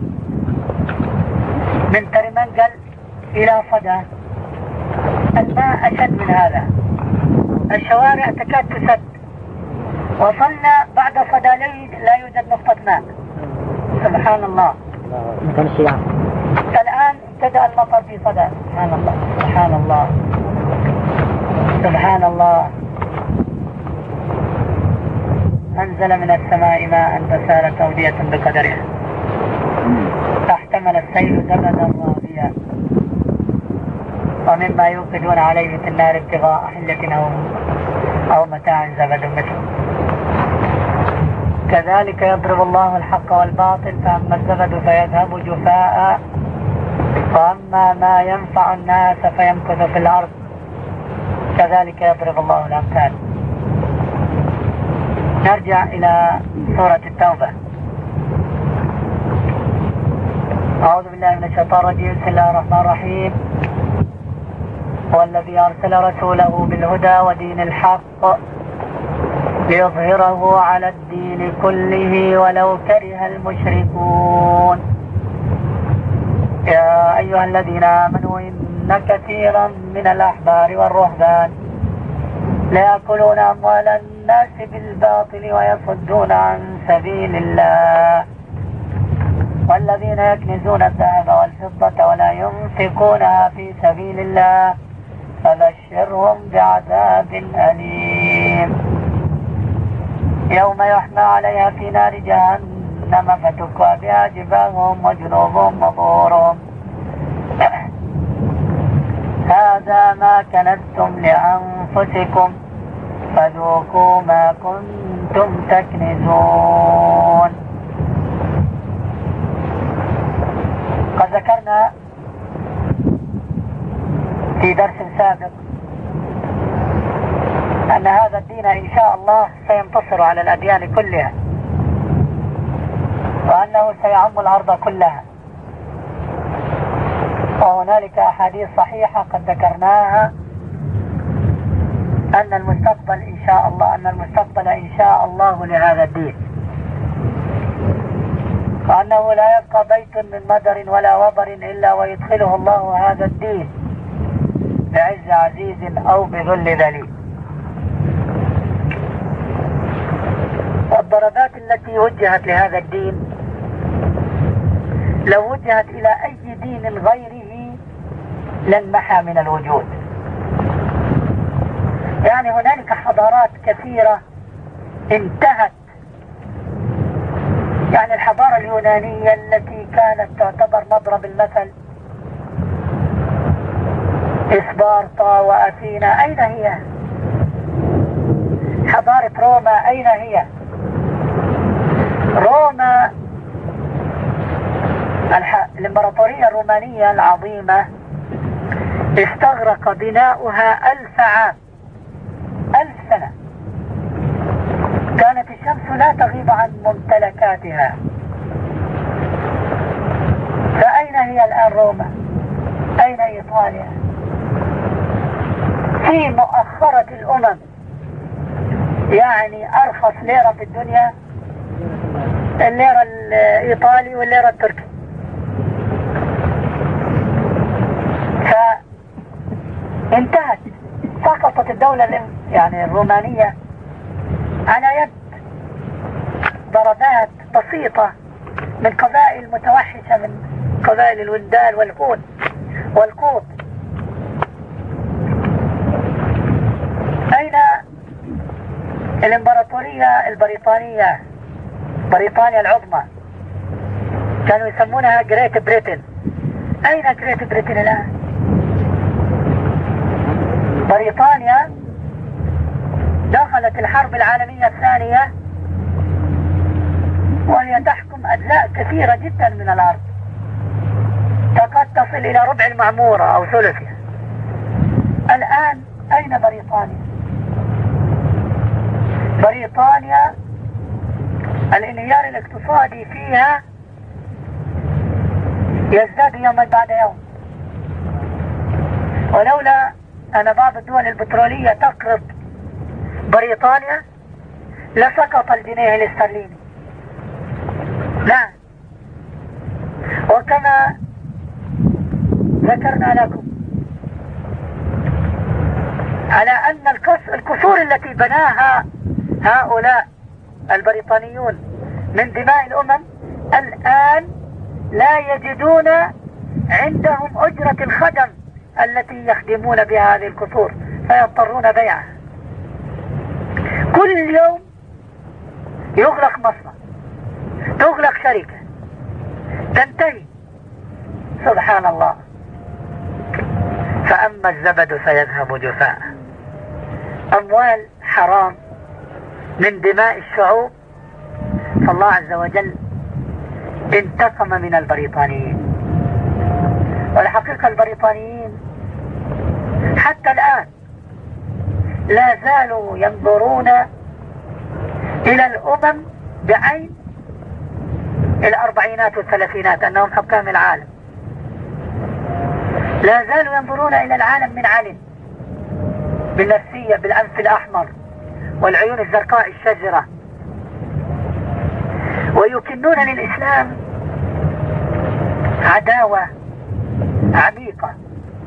من ترمنجل إلى صدى الماء أشد من هذا، الشوارع تكاد تسد. وصلنا بعد صدى ليل لا يوجد نقطة ماء. سبحان الله. الآن ابتدأ المطر في صدى. سبحان الله سبحان الله سبحان الله. أنزل من السماء ماء فسالت أودية بقدرها فاحتمل السيل زبدا رابيا ومما يوقدون عليه في النار ابتغاء حلة أو متاع زبد مثله. كذلك يضرب الله الحق والباطل فأما الزبد فيذهب جفاء وأما ما ينفع الناس فيمكث في الأرض كذلك يضرب الله الأمثال. نرجع إلى سورة التوبة. أعوذ بالله من الشيطان الرجيم. بسم الله الرحمن الرحيم. هو الذي أرسل رسوله بالهدى ودين الحق ليظهره على الدين كله ولو كره المشركون. يا أيها الذين آمنوا إن كثيرا من الأحبار والرهبان ليأكلون أموال الناس بالباطل ويصدون عن سبيل الله والذين يكنزون الذهب والفضة ولا ينفقونها في سبيل الله فبشرهم بعذاب أليم يوم يحمى عليها في نار جهنم فتكوى بها جباههم وجنوبهم وظهورهم هذا ما كنزتم لأنفسكم فذوقوا ما كنتم تكنزون. قد ذكرنا في درس سابق أن هذا الدين إن شاء الله سينتصر على الأديان كلها وأنه سيعم الأرض كلها. وهنالك أحاديث صحيحة قد ذكرناها أن المستقبل إن شاء الله لهذا الدين، وأنه لا يبقى بيت من مدر ولا وبر إلا ويدخله الله هذا الدين بعز عزيز أو بذل ذليل. والضربات التي وجهت لهذا الدين لو وجهت إلى أي دين غيره لانمحى من الوجود. يعني هنالك حضارات كثيرة انتهت. يعني الحضارة اليونانية التي كانت تعتبر مضرب المثل، إسبارتا وأثينا، أين هي؟ حضارة روما أين هي؟ روما الإمبراطورية الرومانية العظيمة استغرق بناؤها 1000 عام، 1000 سنة. كانت الشمس لا تغيب عن ممتلكاتها. فأين هي الآن روما؟ أين إيطاليا؟ في مؤخرة الأمم، يعني أرخص ليرة في الدنيا الليرة الإيطالي والليرة التركي. فانتهت، سقطت الدولة يعني الرومانية على يد ضربات بسيطة من قبائل متوحشة، من قبائل الوندال والهون والقوط. أين الإمبراطورية البريطانية، بريطانيا العظمى، كانوا يسمونها جريت بريتن؟ أين جريت بريتن الآن؟ بريطانيا دخلت الحرب العالمية الثانية وهي تحكم أجزاء كثيرة جدا من الأرض، تقد تصل إلى ربع المعمورة أو ثلثها. الآن أين بريطانيا؟ بريطانيا الانهيار الاقتصادي فيها يزداد يوما بعد يوم، ولولا أن بعض الدول البترولية تقرض بريطانيا لسقط الجنيه الاسترليني. نعم، وكما ذكرنا لكم على أن القصور التي بناها هؤلاء البريطانيون من دماء الأمم الآن لا يجدون عندهم أجرة الخدم التي يخدمون بها هذه القصور، فيضطرون بيعها. كل يوم يغلق مصنع، تغلق شركة، تنتهي. سبحان الله. فأما الزبد فيذهب جفاء. أموال حرام من دماء الشعوب، فالله عز وجل انتقم من البريطانيين. والحقيقة البريطانيين حتى الآن لا زالوا ينظرون إلى الأمم بعين الأربعينات والثلاثينات أنهم حكام العالم. لا زالوا ينظرون إلى العالم من علم، بالنفسية، بالأنف الأحمر والعيون الزرقاء الشجرة، ويكنون للإسلام عداوة عميقة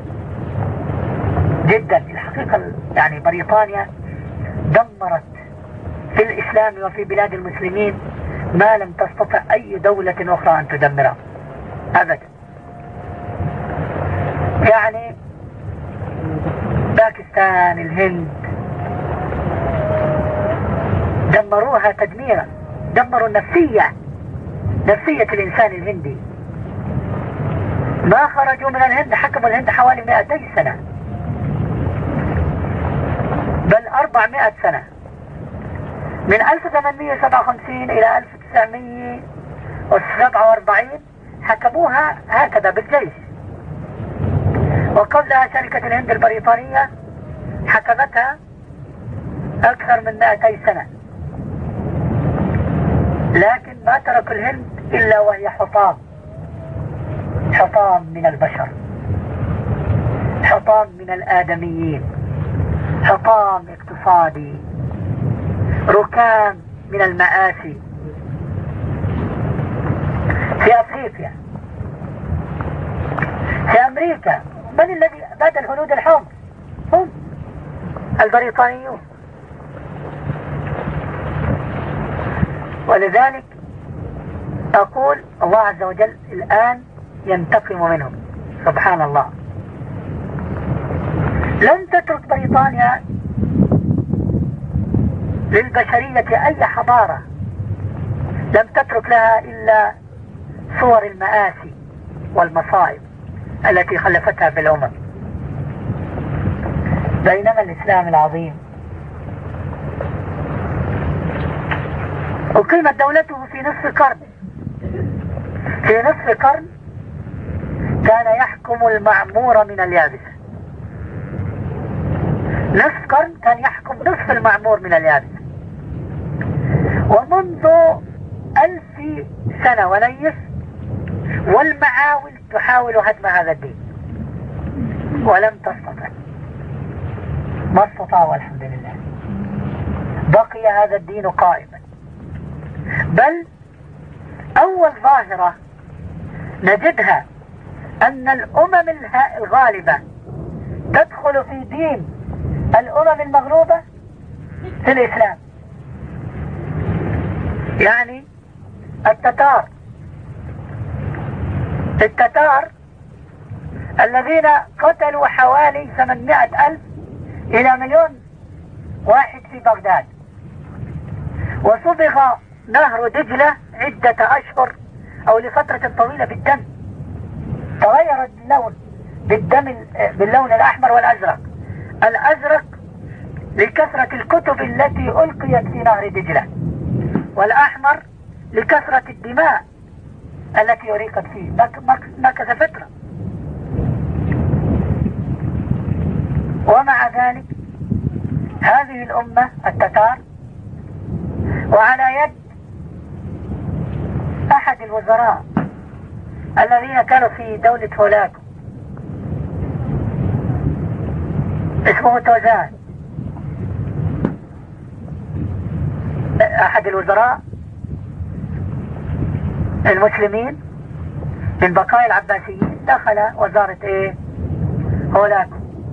جدا. الحقيقة يعني بريطانيا دمرت في الإسلام وفي بلاد المسلمين ما لم تستطع أي دولة أخرى أن تدمره أبدا. يعني باكستان، الهند، دمروها تدميرا، دمروا نفسية الإنسان الهندي. ما خرجوا من الهند، حكموا الهند حوالي 200 سنة، بل 400 سنة، من 1857 إلى 1947 حكموها هكذا بالجيش. وقبلها شركة الهند البريطانية حكمتها أكثر من 200 سنة، لكن ما تركوا الهند إلا وهي حطام من البشر، حطام من الآدميين، حطام اقتصادي، ركام من المآسي. في أفريقيا، في أمريكا، من الذي باد الهنود الحمر؟ هم البريطانيون. ولذلك أقول الله عز وجل الآن ينتقم منهم. سبحان الله. لن تترك بريطانيا للبشرية أي حضارة لم تترك لها إلا صور المآسي والمصائب التي خلفتها في الأمم. بينما الإسلام العظيم أقيمت دولته في نصف قرن. في نصف قرن كان يحكم المعمور من اليابسة. نصف قرن كان يحكم نصف المعمور من اليابسة. ومنذ 1000 سنة ونيف والمعاول تحاول هدم هذا الدين ولم تستطع. ما استطاعوا الحمد لله. بقي هذا الدين قائما. بل أول ظاهرة نجدها أن الأمم الغالبة تدخل في دين الأمم المغلوبة في الإسلام. يعني التتار الذين قتلوا حوالي 800,000 إلى 1,000,000 واحد في بغداد، وصبغ نهر دجلة عدة أشهر أو لفترة طويلة بالدم. تغير اللون باللون الأحمر والأزرق. الأزرق لكثرة الكتب التي ألقيت في نهر دجلة، والأحمر لكثرة الدماء التي أريقت فيه. مكث فترة. ومع ذلك هذه الأمة التتار وعلى يد أحد الوزراء الذين كانوا في دولة هولاكو اسمه توزان، أحد الوزراء المسلمين من بقايا العباسيين دخل وزارة هولاكو،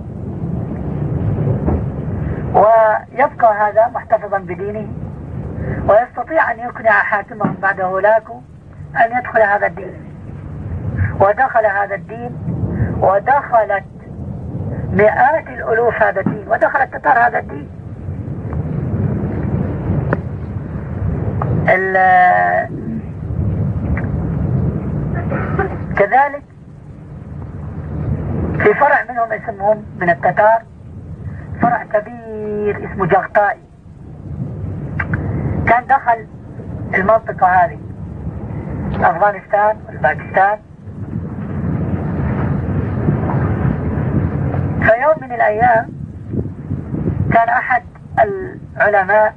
ويبقى هذا محتفظا بدينه ويستطيع أن يقنع حاكمهم بعد هولاكو أن يدخل هذا الدين. ودخل هذا الدين، ودخلت مئات الألوف هذا الدين، ودخل التتار هذا الدين. كذلك في فرع منهم اسمهم من التتار فرع كبير اسمه جغطائي، كان دخل المنطقة هذه أفغانستان والباكستان. في يوم من الأيام كان أحد العلماء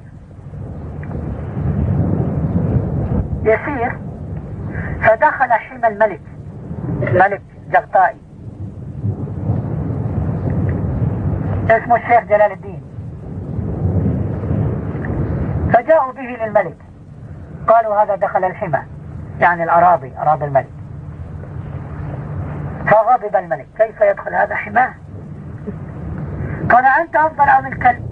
يسير فدخل حمى الملك، ملك جغطائي اسمه الشيخ جلال الدين، فجاءوا به للملك قالوا هذا دخل الحمى، يعني الأراضي، أراضي الملك. فغضب الملك، كيف يدخل هذا حماه؟ قال أنت أفضل أو الكلب؟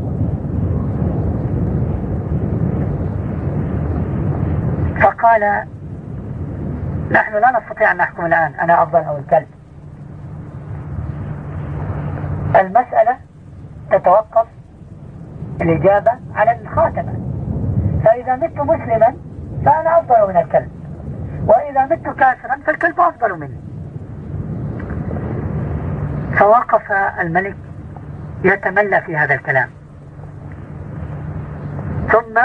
فقال نحن لا نستطيع أن نحكم الآن أنا أفضل أو الكلب. المسألة تتوقف الإجابة على الخاتمة. فإذا مت مسلما فأنا أفضل من الكلب، وإذا مت كافرا فالكلب أفضل مني. فوقف الملك يتملى في هذا الكلام، ثم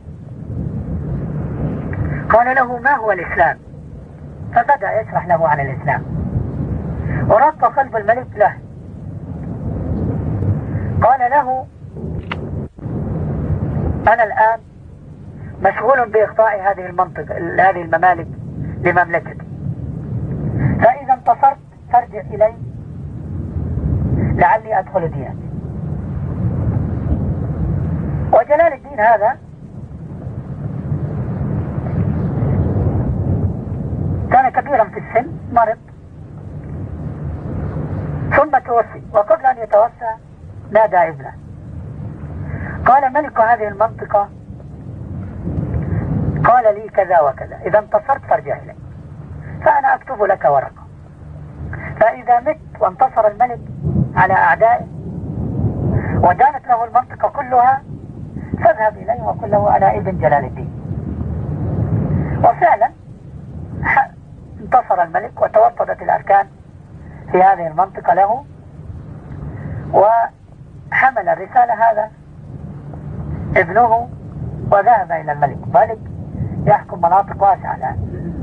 قال له ما هو الإسلام؟ فبدأ يشرح له عن الإسلام، ورق قلب الملك له. قال له أنا الآن مشغول بإخضاع هذه المنطقة، هذه الممالك لمملكتي، فإذا انتصرت فارجع إلي لعلي أدخل دينك. وجلال الدين هذا كان كبيرا في السن، مرض ثم توفي، وقبل أن يتوفى نادى ابنه قال ملك هذه المنطقة قال لي كذا وكذا، إذا انتصرت فارجع إلي فأنا أكتب لك ورقة، فإذا مت وانتصر الملك على أعدائه ودانت له المنطقة كلها فاذهب إليه وقل له أنا ابن جلال الدين. وفعلا انتصر الملك وتوطدت الأركان في هذه المنطقة له، وحمل الرسالة هذا ابنه وذهب إلى الملك. ملك يحكم مناطق واسعة الآن.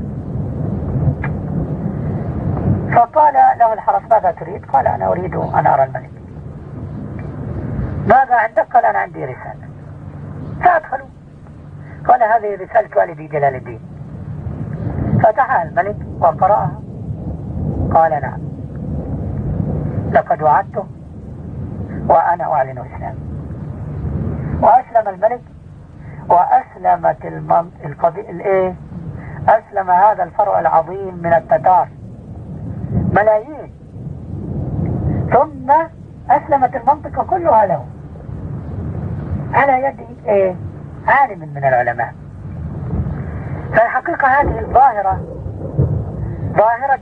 فقال له الحرس ماذا تريد؟ قال أنا أريد أن أرى الملك. ماذا عندك؟ قال أنا عندي رسالة. فأدخلوا. قال هذه رسالة والدي جلال الدين. فتحها الملك وقرأها. قال نعم، لقد وعدته وأنا أعلن الإسلام. وأسلم الملك، وأسلمت أسلم هذا الفرع العظيم من التتار ملايين، ثم أسلمت المنطقة كلها له على يد عالم من العلماء. فالحقيقة هذه الظاهرة ظاهرة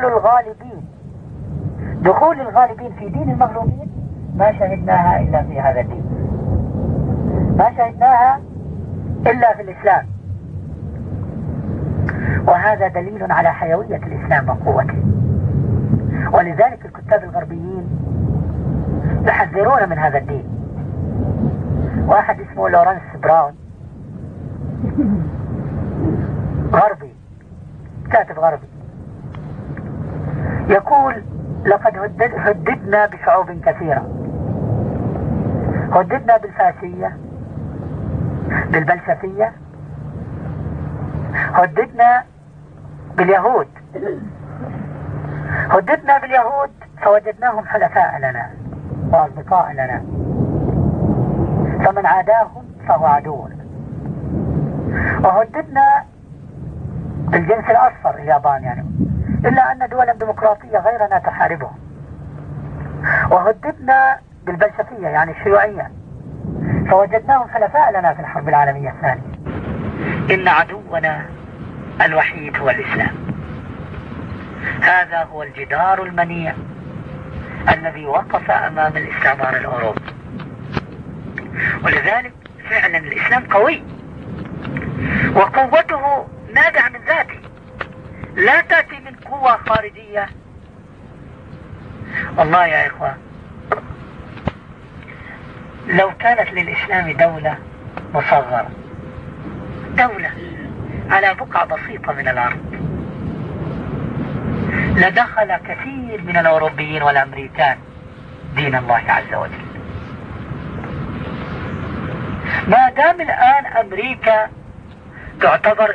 دخول الغالبين في دين المغلوبين ما شهدناها إلا في هذا الدين، ما شهدناها إلا في الإسلام. وهذا دليل على حيوية الإسلام وقوته. ولذلك الكتاب الغربيين يحذرون من هذا الدين. واحد اسمه لورنس براون، غربي، كاتب غربي، يقول لقد هددنا بشعوب كثيرة. هددنا بالفاسية، بالبلشفية، هددنا باليهود. هددنا باليهود فوجدناهم حلفاء لنا وأصدقاء لنا، فمن عاداهم فهو عدونا. وهددنا بالجنس الأصفر، اليابان يعني، إلا أن دولا ديمقراطية غيرنا تحاربهم. وهددنا بالبلشفية يعني الشيوعية، فوجدناهم حلفاء لنا في الحرب العالمية الثانية. إن عدونا الوحيد هو الإسلام. هذا هو الجدار المنيع الذي وقف أمام الاستعمار الأوروبي. ولذلك فعلا الإسلام قوي، وقوته نابعة من ذاته، لا تأتي من قوة خارجية. والله يا إخوة، لو كانت للإسلام دولة مصغرة، دولة على بقعة بسيطة من الأرض، لدخل كثير من الأوروبيين والأمريكان دين الله عز وجل. ما دام الآن أمريكا تعتبر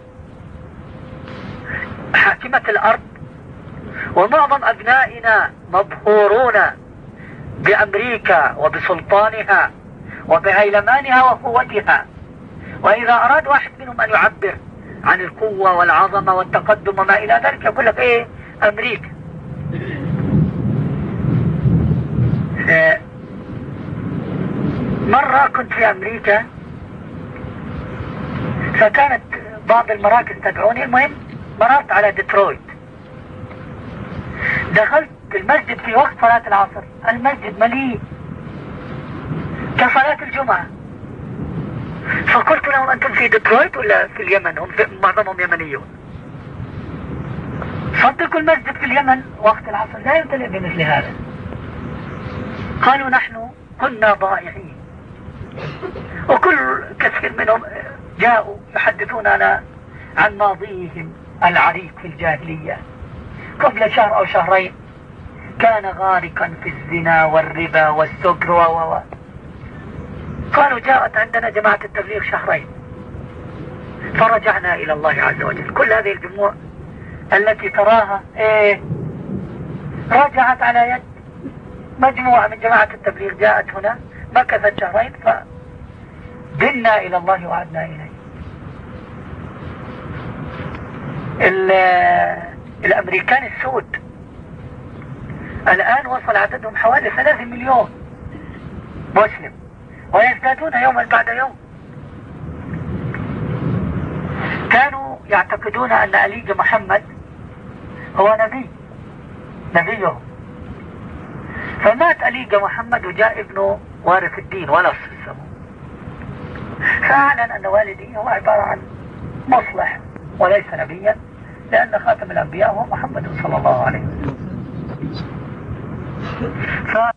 حاكمة الأرض، ومعظم أبنائنا مبهورون بأمريكا وبسلطانها وبهيلمانها وقوتها، وإذا أراد واحد منهم أن يعبر عن القوة والعظمة والتقدم وما إلى ذلك يقول لك أمريكا. مرة كنت في أمريكا، فكانت بعض المراكز تدعوني. المهم مررت على ديترويت، دخلت المسجد في وقت صلاة العصر، المسجد مليء كصلاة الجمعة. فقلت لهم أنتم في ديترويت ولا في اليمن؟ هم معظمهم يمنيون. صدقوا المسجد في اليمن وقت العصر لا يمتلئ بمثل هذا. قالوا نحن كنا ضائعين. وكل كثير منهم جاءوا يحدثوننا عن ماضيهم العريق في الجاهلية. قبل شهر أو شهرين كان غارقا في الزنا والربا والسكر قالوا جاءت عندنا جماعة التبليغ شهرين فرجعنا إلى الله عز وجل. كل هذه الجموع التي تراها رجعت على يد مجموعة من جماعة التبليغ، جاءت هنا مكثت شهرين فدنا إلى الله وعدنا إليه. الأمريكان السود الآن وصل عددهم حوالي 3 مليون مسلم، ويزدادون يوما بعد يوم. كانوا يعتقدون أن أليج محمد هو نبيهم، فمات أليج محمد وجاء ابنه وارث الدين ولص السمو. فأعلن أن والدي هو عبارة عن مصلح وليس نبيا، لأن خاتم الأنبياء هو محمد صلى الله عليه وسلم.